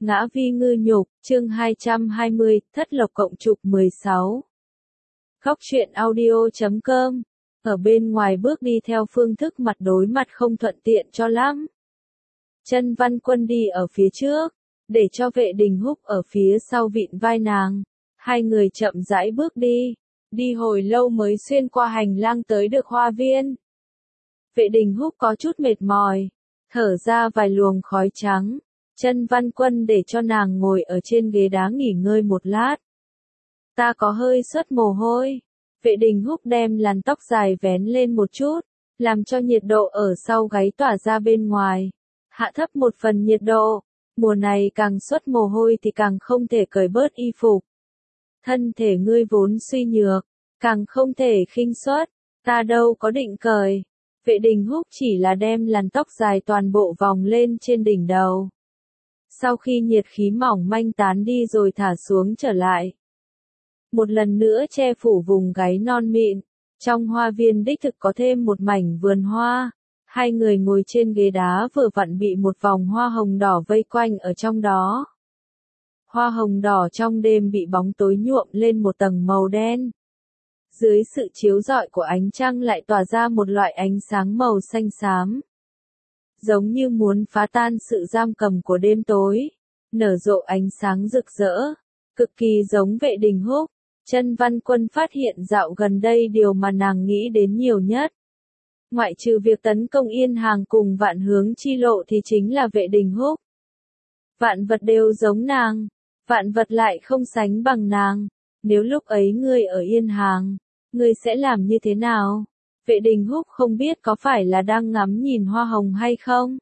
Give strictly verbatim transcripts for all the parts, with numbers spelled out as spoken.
Ngã vi ngư nhục, chương hai trăm hai mươi, thất lộc cộng trục mười sáu. Góc truyện audio chấm com. Ở bên ngoài bước đi theo phương thức mặt đối mặt không thuận tiện cho lắm. Chân Văn Quân đi ở phía trước, để cho Vệ Đình Húc ở phía sau vịn vai nàng. Hai người chậm rãi bước đi, đi hồi lâu mới xuyên qua hành lang tới được hoa viên. Vệ Đình Húc có chút mệt mỏi, thở ra vài luồng khói trắng. Chân Văn Quân để cho nàng ngồi ở trên ghế đá nghỉ ngơi một lát. Ta có hơi xuất mồ hôi. Vệ Đình Húc đem làn tóc dài vén lên một chút, làm cho nhiệt độ ở sau gáy tỏa ra bên ngoài. Hạ thấp một phần nhiệt độ, mùa này càng xuất mồ hôi thì càng không thể cởi bớt y phục. Thân thể ngươi vốn suy nhược, càng không thể khinh suất, ta đâu có định cởi. Vệ Đình Húc chỉ là đem làn tóc dài toàn bộ vòng lên trên đỉnh đầu. Sau khi nhiệt khí mỏng manh tán đi rồi thả xuống trở lại. Một lần nữa che phủ vùng gáy non mịn, trong hoa viên đích thực có thêm một mảnh vườn hoa. Hai người ngồi trên ghế đá vừa vặn bị một vòng hoa hồng đỏ vây quanh ở trong đó. Hoa hồng đỏ trong đêm bị bóng tối nhuộm lên một tầng màu đen. Dưới sự chiếu rọi của ánh trăng lại tỏa ra một loại ánh sáng màu xanh xám. Giống như muốn phá tan sự giam cầm của đêm tối, nở rộ ánh sáng rực rỡ, cực kỳ giống Vệ Đình Húc. Chân Văn Quân phát hiện dạo gần đây điều mà nàng nghĩ đến nhiều nhất. Ngoại trừ việc tấn công Yên Hàng cùng Vạn Hướng chi lộ thì chính là Vệ Đình Húc. Vạn vật đều giống nàng, vạn vật lại không sánh bằng nàng. Nếu lúc ấy ngươi ở Yên Hàng, ngươi sẽ làm như thế nào? Vệ Đình Húc không biết có phải là đang ngắm nhìn hoa hồng hay không.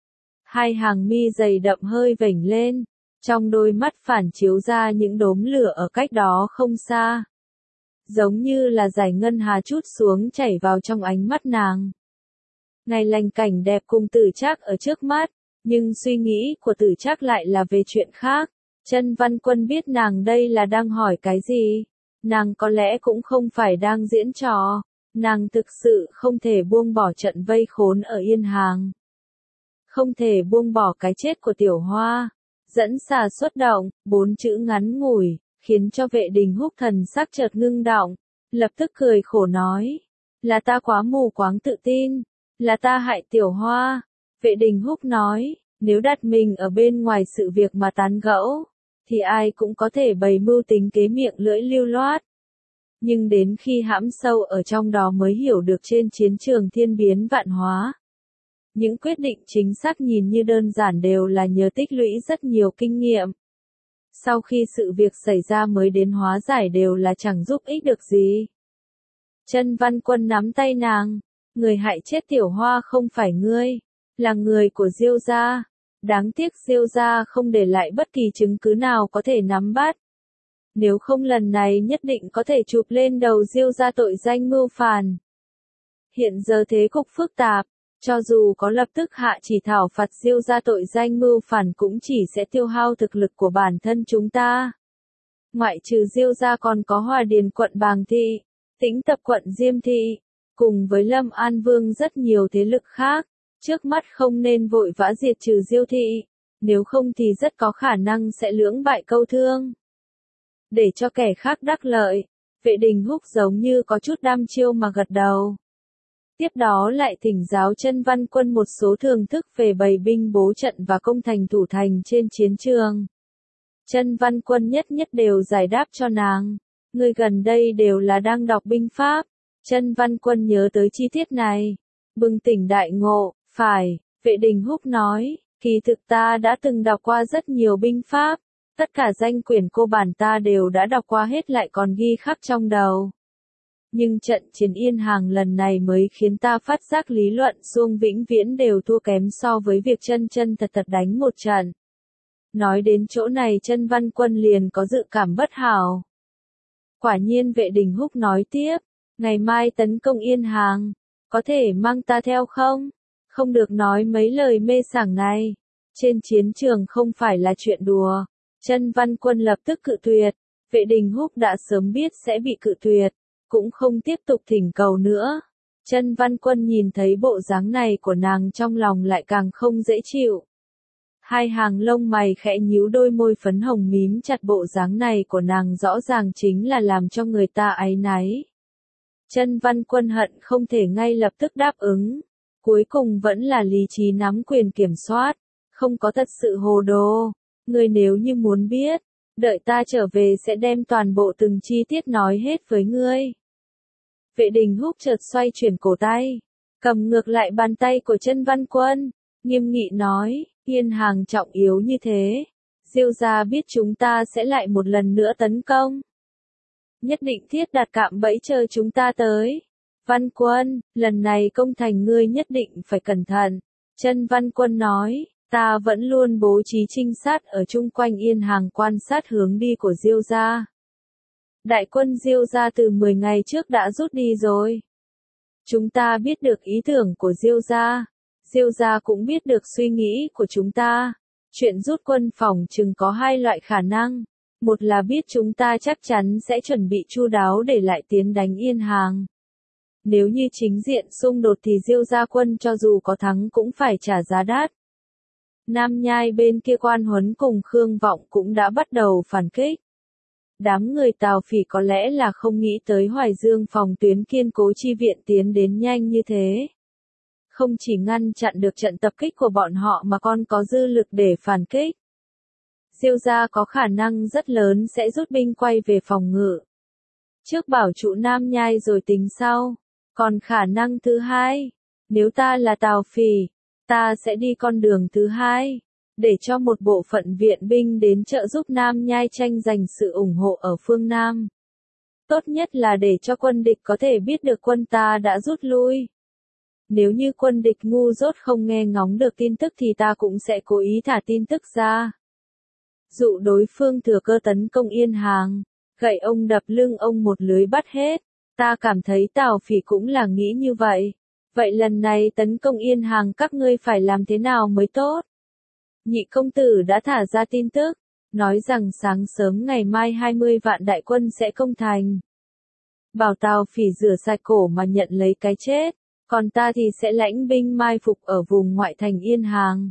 Hai hàng mi dày đậm hơi vểnh lên, trong đôi mắt phản chiếu ra những đốm lửa ở cách đó không xa. Giống như là dải ngân hà chút xuống chảy vào trong ánh mắt nàng. Ngày lành cảnh đẹp cùng Tử Trác ở trước mắt, nhưng suy nghĩ của Tử Trác lại là về chuyện khác. Chân Văn Quân biết nàng đây là đang hỏi cái gì. Nàng có lẽ cũng không phải đang diễn trò. Nàng thực sự không thể buông bỏ trận vây khốn ở Yên Hàng. Không thể buông bỏ cái chết của Tiểu Hoa. Dẫn xà xuất động, bốn chữ ngắn ngủi, khiến cho Vệ Đình Húc thần sắc chợt ngưng động. Lập tức cười khổ nói. Là ta quá mù quáng tự tin. Là ta hại Tiểu Hoa. Vệ Đình Húc nói, nếu đặt mình ở bên ngoài sự việc mà tán gẫu, thì ai cũng có thể bày mưu tính kế miệng lưỡi lưu loát. Nhưng đến khi hãm sâu ở trong đó mới hiểu được trên chiến trường thiên biến vạn hóa. Những quyết định chính xác nhìn như đơn giản đều là nhờ tích lũy rất nhiều kinh nghiệm. Sau khi sự việc xảy ra mới đến hóa giải đều là chẳng giúp ích được gì. Chân Văn Quân nắm tay nàng, người hại chết Tiểu Hoa không phải ngươi, là người của Diêu gia. Đáng tiếc Diêu gia không để lại bất kỳ chứng cứ nào có thể nắm bắt. Nếu không lần này nhất định có thể chụp lên đầu Diêu gia tội danh mưu phản. Hiện giờ thế cục phức tạp, cho dù có lập tức hạ chỉ thảo phạt Diêu gia tội danh mưu phản cũng chỉ sẽ tiêu hao thực lực của bản thân chúng ta. Ngoại trừ Diêu gia còn có Hòa Điền quận Bàng Thị, Tĩnh Tập quận Diêm Thị, cùng với Lâm An Vương rất nhiều thế lực khác. Trước mắt không nên vội vã diệt trừ Diêu Thị, nếu không thì rất có khả năng sẽ lưỡng bại câu thương. Để cho kẻ khác đắc lợi, Vệ Đình Húc giống như có chút đăm chiêu mà gật đầu. Tiếp đó lại thỉnh giáo Chân Văn Quân một số thưởng thức về bày binh bố trận và công thành thủ thành trên chiến trường. Chân Văn Quân nhất nhất đều giải đáp cho nàng. Người gần đây đều là đang đọc binh pháp. Chân Văn Quân nhớ tới chi tiết này, bừng tỉnh đại ngộ. Phải, Vệ Đình Húc nói, kỳ thực ta đã từng đọc qua rất nhiều binh pháp. Tất cả danh quyển cô bản ta đều đã đọc qua hết lại còn ghi khắc trong đầu. Nhưng trận chiến Yên Hàng lần này mới khiến ta phát giác lý luận suông vĩnh viễn đều thua kém so với việc chân chân thật thật đánh một trận. Nói đến chỗ này Chân Văn Quân liền có dự cảm bất hảo. Quả nhiên Vệ Đình Húc nói tiếp, ngày mai tấn công Yên Hàng, có thể mang ta theo không? Không được nói mấy lời mê sảng này. Trên chiến trường không phải là chuyện đùa. Chân Văn Quân lập tức cự tuyệt. Vệ Đình Húc đã sớm biết sẽ bị cự tuyệt, cũng không tiếp tục thỉnh cầu nữa. Chân Văn Quân nhìn thấy bộ dáng này của nàng trong lòng lại càng không dễ chịu. Hai hàng lông mày khẽ nhíu, đôi môi phấn hồng mím chặt, bộ dáng này của nàng rõ ràng chính là làm cho người ta áy náy. Chân Văn Quân hận không thể ngay lập tức đáp ứng. Cuối cùng vẫn là lý trí nắm quyền kiểm soát. Không có thật sự hồ đồ. Ngươi nếu như muốn biết, đợi ta trở về sẽ đem toàn bộ từng chi tiết nói hết với ngươi. Vệ Đình Húc chợt xoay chuyển cổ tay, cầm ngược lại bàn tay của Chân Văn Quân, nghiêm nghị nói, Yên Hàng trọng yếu như thế, Diêu gia biết chúng ta sẽ lại một lần nữa tấn công. Nhất định thiết đặt cạm bẫy chờ chúng ta tới. Văn Quân, lần này công thành ngươi nhất định phải cẩn thận. Chân Văn Quân nói, ta vẫn luôn bố trí trinh sát ở chung quanh Yên Hàng quan sát hướng đi của Diêu gia. Đại quân Diêu gia từ mười ngày trước đã rút đi rồi. Chúng ta biết được ý tưởng của Diêu gia. Diêu gia cũng biết được suy nghĩ của chúng ta. Chuyện rút quân phòng chừng có hai loại khả năng. Một là biết chúng ta chắc chắn sẽ chuẩn bị chu đáo để lại tiến đánh Yên Hàng. Nếu như chính diện xung đột thì Diêu gia quân cho dù có thắng cũng phải trả giá đắt. Nam Nhai bên kia Quan Huấn cùng Khương Vọng cũng đã bắt đầu phản kích. Đám người Tào Phỉ có lẽ là không nghĩ tới Hoài Dương phòng tuyến kiên cố chi viện tiến đến nhanh như thế. Không chỉ ngăn chặn được trận tập kích của bọn họ mà còn có dư lực để phản kích. Diêu gia có khả năng rất lớn sẽ rút binh quay về phòng ngự. Trước bảo trụ Nam Nhai rồi tính sau. Còn khả năng thứ hai, nếu ta là Tào Phỉ, ta sẽ đi con đường thứ hai, để cho một bộ phận viện binh đến trợ giúp Nam Nhai tranh giành sự ủng hộ ở phương Nam. Tốt nhất là để cho quân địch có thể biết được quân ta đã rút lui. Nếu như quân địch ngu dốt không nghe ngóng được tin tức thì ta cũng sẽ cố ý thả tin tức ra. Dụ đối phương thừa cơ tấn công Yên Hàng, gậy ông đập lưng ông một lưới bắt hết. Ta cảm thấy Tào Phỉ cũng là nghĩ như vậy. Vậy lần này tấn công Yên Hàng các ngươi phải làm thế nào mới tốt? Nhị công tử đã thả ra tin tức, nói rằng sáng sớm ngày mai hai mươi vạn đại quân sẽ công thành. Bảo Tào Phỉ rửa sạch cổ mà nhận lấy cái chết, còn ta thì sẽ lãnh binh mai phục ở vùng ngoại thành Yên Hàng.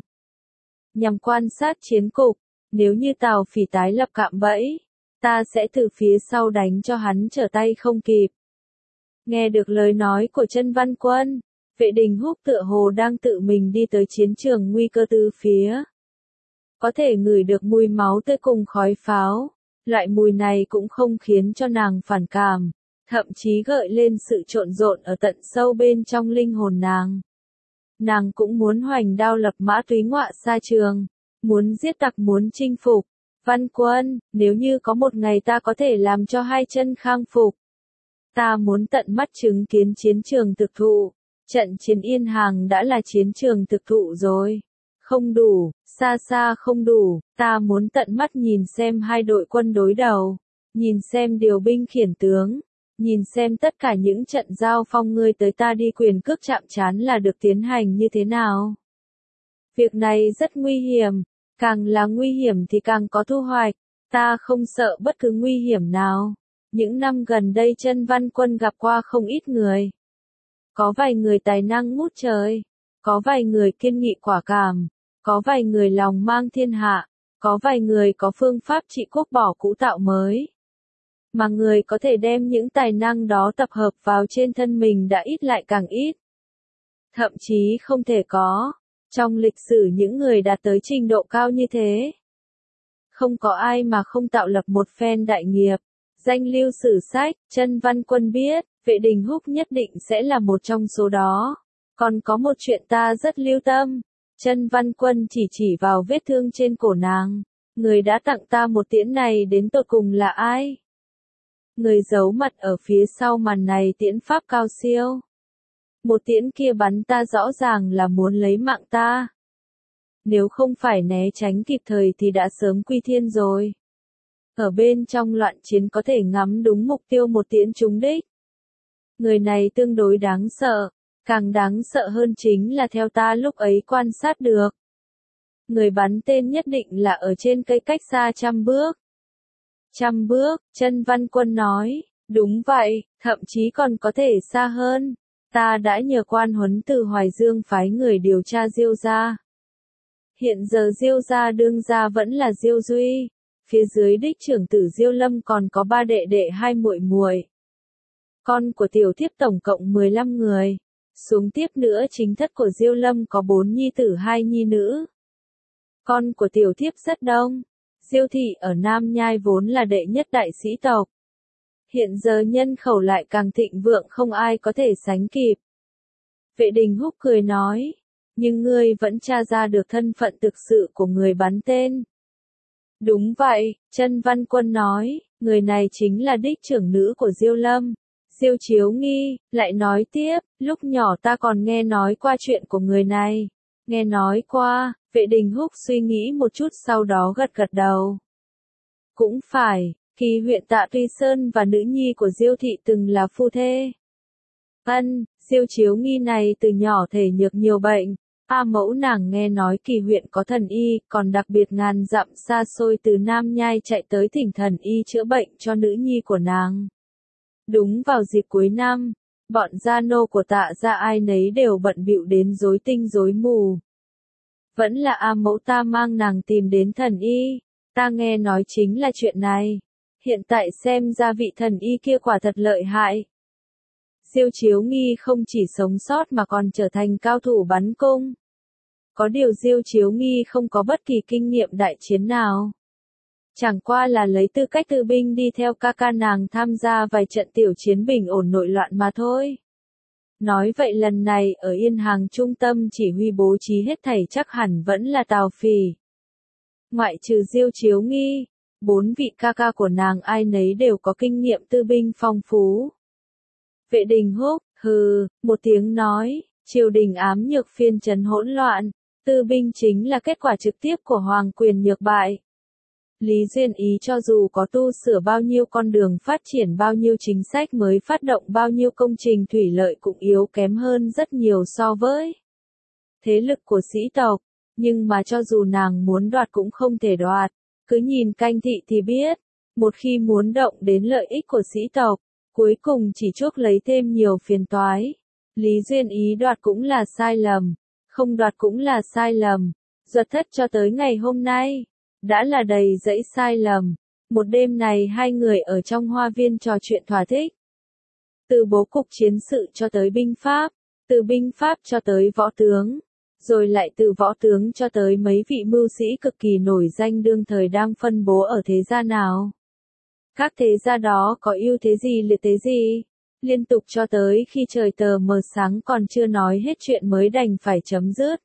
Nhằm quan sát chiến cục, nếu như Tào Phỉ tái lập cạm bẫy, ta sẽ từ phía sau đánh cho hắn trở tay không kịp. Nghe được lời nói của Chân Văn Quân, Vệ Đình Húc tựa hồ đang tự mình đi tới chiến trường nguy cơ từ phía. Có thể ngửi được mùi máu tươi cùng khói pháo, loại mùi này cũng không khiến cho nàng phản cảm, thậm chí gợi lên sự trộn rộn ở tận sâu bên trong linh hồn nàng. Nàng cũng muốn hoành đao lập mã túy ngọa xa trường, muốn giết tặc muốn chinh phục. Văn Quân, nếu như có một ngày ta có thể làm cho hai chân khang phục, ta muốn tận mắt chứng kiến chiến trường thực thụ. Trận chiến Yên Hàng đã là chiến trường thực thụ rồi. Không đủ, xa xa không đủ, ta muốn tận mắt nhìn xem hai đội quân đối đầu, nhìn xem điều binh khiển tướng, nhìn xem tất cả những trận giao phong ngươi tới ta đi quyền cước chạm trán là được tiến hành như thế nào. Việc này rất nguy hiểm, càng là nguy hiểm thì càng có thu hoạch, ta không sợ bất cứ nguy hiểm nào. Những năm gần đây Chân Văn Quân gặp qua không ít người. Có vài người tài năng ngút trời, có vài người kiên nghị quả cảm, có vài người lòng mang thiên hạ, có vài người có phương pháp trị quốc bỏ cũ tạo mới. Mà người có thể đem những tài năng đó tập hợp vào trên thân mình đã ít lại càng ít. Thậm chí không thể có, trong lịch sử những người đạt tới trình độ cao như thế. Không có ai mà không tạo lập một phen đại nghiệp. Danh lưu sử sách, Chân Văn Quân biết, Vệ Đình Húc nhất định sẽ là một trong số đó. Còn có một chuyện ta rất lưu tâm. Chân Văn Quân chỉ chỉ vào vết thương trên cổ nàng. Người đã tặng ta một tiễn này đến tột cùng là ai? Người giấu mặt ở phía sau màn này tiễn pháp cao siêu. Một tiễn kia bắn ta rõ ràng là muốn lấy mạng ta. Nếu không phải né tránh kịp thời thì đã sớm quy thiên rồi. Ở bên trong loạn chiến có thể ngắm đúng mục tiêu một tiễn trúng đích. Người này tương đối đáng sợ, càng đáng sợ hơn chính là theo ta lúc ấy quan sát được. Người bắn tên nhất định là ở trên cây cách xa trăm bước. Trăm bước, Chân Văn Quân nói, đúng vậy, thậm chí còn có thể xa hơn. Ta đã nhờ Quan Huấn từ Hoài Dương phái người điều tra Diêu gia. Hiện giờ Diêu gia đương gia vẫn là Diêu Duy, phía dưới đích trưởng tử Diêu Lâm còn có ba đệ đệ hai muội muội. Con của tiểu thiếp tổng cộng mười lăm người, xuống tiếp nữa chính thất của Diêu Lâm có bốn nhi tử hai nhi nữ. Con của tiểu thiếp rất đông, Diêu thị ở Nam Nhai vốn là đệ nhất đại sĩ tộc. Hiện giờ nhân khẩu lại càng thịnh vượng không ai có thể sánh kịp. Vệ Đình Húc cười nói, nhưng ngươi vẫn tra ra được thân phận thực sự của người bắn tên. Đúng vậy, Chân Văn Quân nói, người này chính là đích trưởng nữ của Diêu Lâm. Diêu Chiếu Nghi, lại nói tiếp, lúc nhỏ ta còn nghe nói qua chuyện của người này. Nghe nói qua, Vệ Đình Húc suy nghĩ một chút sau đó gật gật đầu. Cũng phải, Kỳ huyện Tạ Tuy Sơn và nữ nhi của Diêu thị từng là phu thê. Ân, Diêu Chiếu Nghi này từ nhỏ thể nhược nhiều bệnh. A mẫu nàng nghe nói Kỳ huyện có thần y, còn đặc biệt ngàn dặm xa xôi từ Nam Nhai chạy tới thỉnh thần y chữa bệnh cho nữ nhi của nàng. Đúng vào dịp cuối năm, bọn gia nô của Tạ gia ai nấy đều bận bịu đến rối tinh rối mù. Vẫn là A mẫu ta mang nàng tìm đến thần y, ta nghe nói chính là chuyện này. Hiện tại xem ra vị thần y kia quả thật lợi hại. Diêu Chiếu Nghi không chỉ sống sót mà còn trở thành cao thủ bắn cung. Có điều Diêu Chiếu Nghi không có bất kỳ kinh nghiệm đại chiến nào. Chẳng qua là lấy tư cách tư binh đi theo ca ca nàng tham gia vài trận tiểu chiến bình ổn nội loạn mà thôi. Nói vậy lần này ở Yên Hàng trung tâm chỉ huy bố trí hết thảy chắc hẳn vẫn là Tào Phì. Ngoại trừ Diêu Chiếu Nghi, bốn vị ca ca của nàng ai nấy đều có kinh nghiệm tư binh phong phú. Vệ Đình Húc, hừ, một tiếng nói, triều đình ám nhược phiên trấn hỗn loạn, tư binh chính là kết quả trực tiếp của hoàng quyền nhược bại. Lý Duyên Ý cho dù có tu sửa bao nhiêu con đường phát triển bao nhiêu chính sách mới phát động bao nhiêu công trình thủy lợi cũng yếu kém hơn rất nhiều so với thế lực của sĩ tộc, nhưng mà cho dù nàng muốn đoạt cũng không thể đoạt, cứ nhìn Canh thị thì biết, một khi muốn động đến lợi ích của sĩ tộc, cuối cùng chỉ chuốc lấy thêm nhiều phiền toái. Lý Duyên Ý đoạt cũng là sai lầm, không đoạt cũng là sai lầm, Duật Thất cho tới ngày hôm nay đã là đầy dẫy sai lầm. Một đêm này hai người ở trong hoa viên trò chuyện thỏa thích. Từ bố cục chiến sự cho tới binh pháp, từ binh pháp cho tới võ tướng, rồi lại từ võ tướng cho tới mấy vị mưu sĩ cực kỳ nổi danh đương thời đang phân bố ở thế gia nào. Các thế gia đó có ưu thế gì liệt thế gì, liên tục cho tới khi trời tờ mờ sáng còn chưa nói hết chuyện mới đành phải chấm dứt.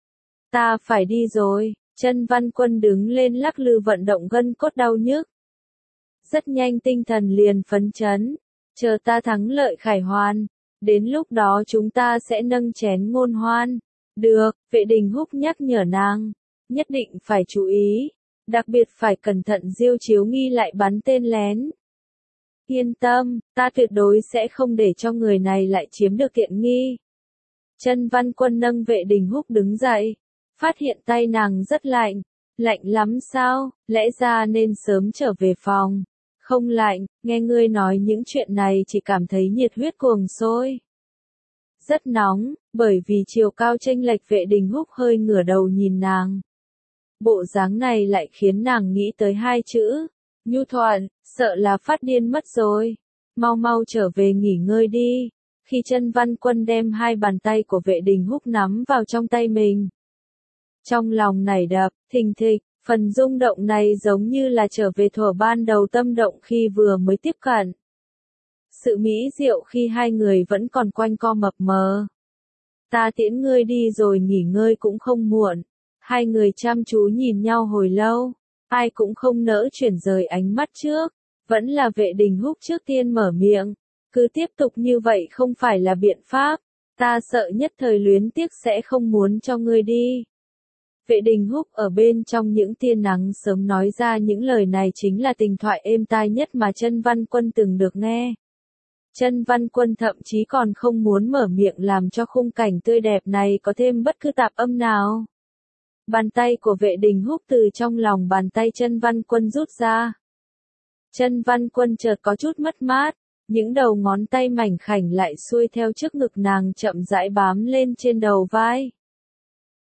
Ta phải đi rồi. Chân Văn Quân đứng lên lắc lư vận động gân cốt đau nhức. Rất nhanh tinh thần liền phấn chấn. Chờ ta thắng lợi khải hoàn. Đến lúc đó chúng ta sẽ nâng chén ngôn hoan. Được, Vệ Đình Húc nhắc nhở nàng. Nhất định phải chú ý. Đặc biệt phải cẩn thận Diêu Chiếu Nghi lại bắn tên lén. Yên tâm, ta tuyệt đối sẽ không để cho người này lại chiếm được tiện nghi. Chân Văn Quân nâng Vệ Đình Húc đứng dậy. Phát hiện tay nàng rất lạnh. Lạnh lắm sao, lẽ ra nên sớm trở về phòng. Không lạnh, nghe ngươi nói những chuyện này chỉ cảm thấy nhiệt huyết cuồng sôi. Rất nóng, bởi vì chiều cao chênh lệch. Vệ Đình Húc hơi ngửa đầu nhìn nàng. Bộ dáng này lại khiến nàng nghĩ tới hai chữ. Nhu thuận, sợ là phát điên mất rồi. Mau mau trở về nghỉ ngơi đi. Khi Chân Văn Quân đem hai bàn tay của Vệ Đình Húc nắm vào trong tay mình. Trong lòng nảy đập, thình thịch, phần rung động này giống như là trở về thuở ban đầu tâm động khi vừa mới tiếp cận. Sự mỹ diệu khi hai người vẫn còn quanh co mập mờ. Ta tiễn ngươi đi rồi nghỉ ngơi cũng không muộn. Hai người chăm chú nhìn nhau hồi lâu, ai cũng không nỡ chuyển rời ánh mắt trước. Vẫn là Vệ Đình Húc trước tiên mở miệng. Cứ tiếp tục như vậy không phải là biện pháp. Ta sợ nhất thời luyến tiếc sẽ không muốn cho ngươi đi. Vệ Đình Húc ở bên trong những tia nắng sớm nói ra những lời này chính là tình thoại êm tai nhất mà Chân Văn Quân từng được nghe. Chân Văn Quân thậm chí còn không muốn mở miệng làm cho khung cảnh tươi đẹp này có thêm bất cứ tạp âm nào. Bàn tay của Vệ Đình Húc từ trong lòng bàn tay Chân Văn Quân rút ra. Chân Văn Quân chợt có chút mất mát, những đầu ngón tay mảnh khảnh lại xuôi theo trước ngực nàng chậm rãi bám lên trên đầu vai.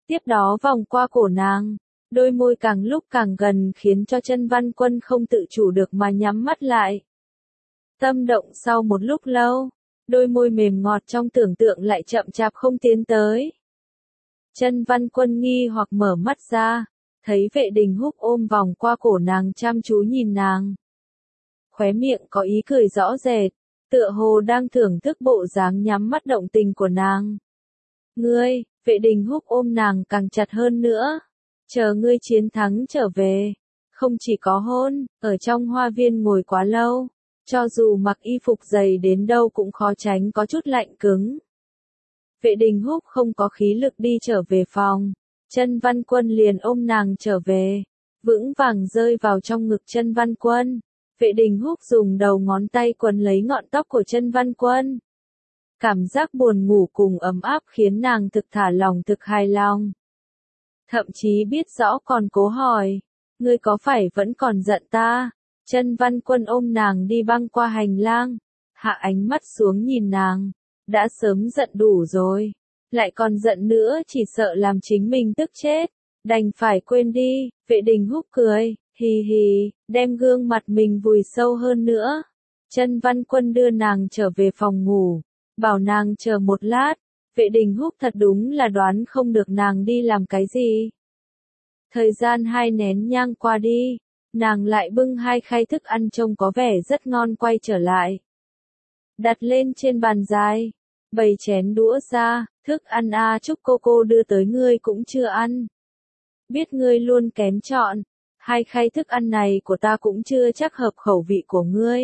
Tiếp đó vòng qua cổ nàng, đôi môi càng lúc càng gần khiến cho Chân Văn Quân không tự chủ được mà nhắm mắt lại. Tâm động sau một lúc lâu, đôi môi mềm ngọt trong tưởng tượng lại chậm chạp không tiến tới. Chân Văn Quân nghi hoặc mở mắt ra, thấy Vệ Đình Húc ôm vòng qua cổ nàng chăm chú nhìn nàng. Khóe miệng có ý cười rõ rệt, tựa hồ đang thưởng thức bộ dáng nhắm mắt động tình của nàng. Ngươi, Vệ Đình Húc ôm nàng càng chặt hơn nữa. Chờ ngươi chiến thắng trở về. Không chỉ có hôn, ở trong hoa viên ngồi quá lâu. Cho dù mặc y phục dày đến đâu cũng khó tránh có chút lạnh cứng. Vệ Đình Húc không có khí lực đi trở về phòng. Chân Văn Quân liền ôm nàng trở về. Vững vàng rơi vào trong ngực Chân Văn Quân. Vệ Đình Húc dùng đầu ngón tay quấn lấy ngọn tóc của Chân Văn Quân. Cảm giác buồn ngủ cùng ấm áp khiến nàng thực thả lòng thực hài lòng. Thậm chí biết rõ còn cố hỏi. Ngươi có phải vẫn còn giận ta? Chân Văn Quân ôm nàng đi băng qua hành lang. Hạ ánh mắt xuống nhìn nàng. Đã sớm giận đủ rồi. Lại còn giận nữa chỉ sợ làm chính mình tức chết. Đành phải quên đi. Vệ Đình Húc cười. Hì hì. Đem gương mặt mình vùi sâu hơn nữa. Chân Văn Quân đưa nàng trở về phòng ngủ. Bảo nàng chờ một lát. Vệ Đình Húc thật đúng là đoán không được nàng đi làm cái gì. Thời gian hai nén nhang qua đi. Nàng lại bưng hai khay thức ăn trông có vẻ rất ngon quay trở lại. Đặt lên trên bàn dài. Bày chén đũa ra. Thức ăn A Trúc cô cô đưa tới ngươi cũng chưa ăn. Biết ngươi luôn kén chọn. Hai khay thức ăn này của ta cũng chưa chắc hợp khẩu vị của ngươi.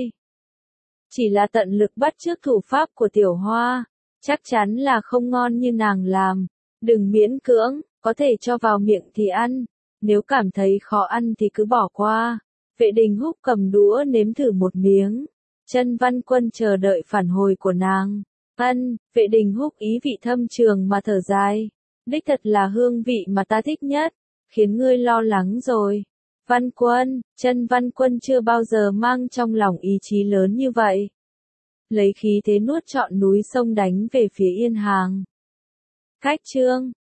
Chỉ là tận lực bắt chước thủ pháp của Tiểu Hoa. Chắc chắn là không ngon như nàng làm. Đừng miễn cưỡng, có thể cho vào miệng thì ăn. Nếu cảm thấy khó ăn thì cứ bỏ qua. Vệ Đình Húc cầm đũa nếm thử một miếng. Chân Văn Quân chờ đợi phản hồi của nàng. Ân, Vệ Đình Húc ý vị thâm trường mà thở dài. Đích thật là hương vị mà ta thích nhất. Khiến ngươi lo lắng rồi. Văn Quân, Chân Văn Quân chưa bao giờ mang trong lòng ý chí lớn như vậy. Lấy khí thế nuốt trọn núi sông đánh về phía Yên Hàng. Cách chương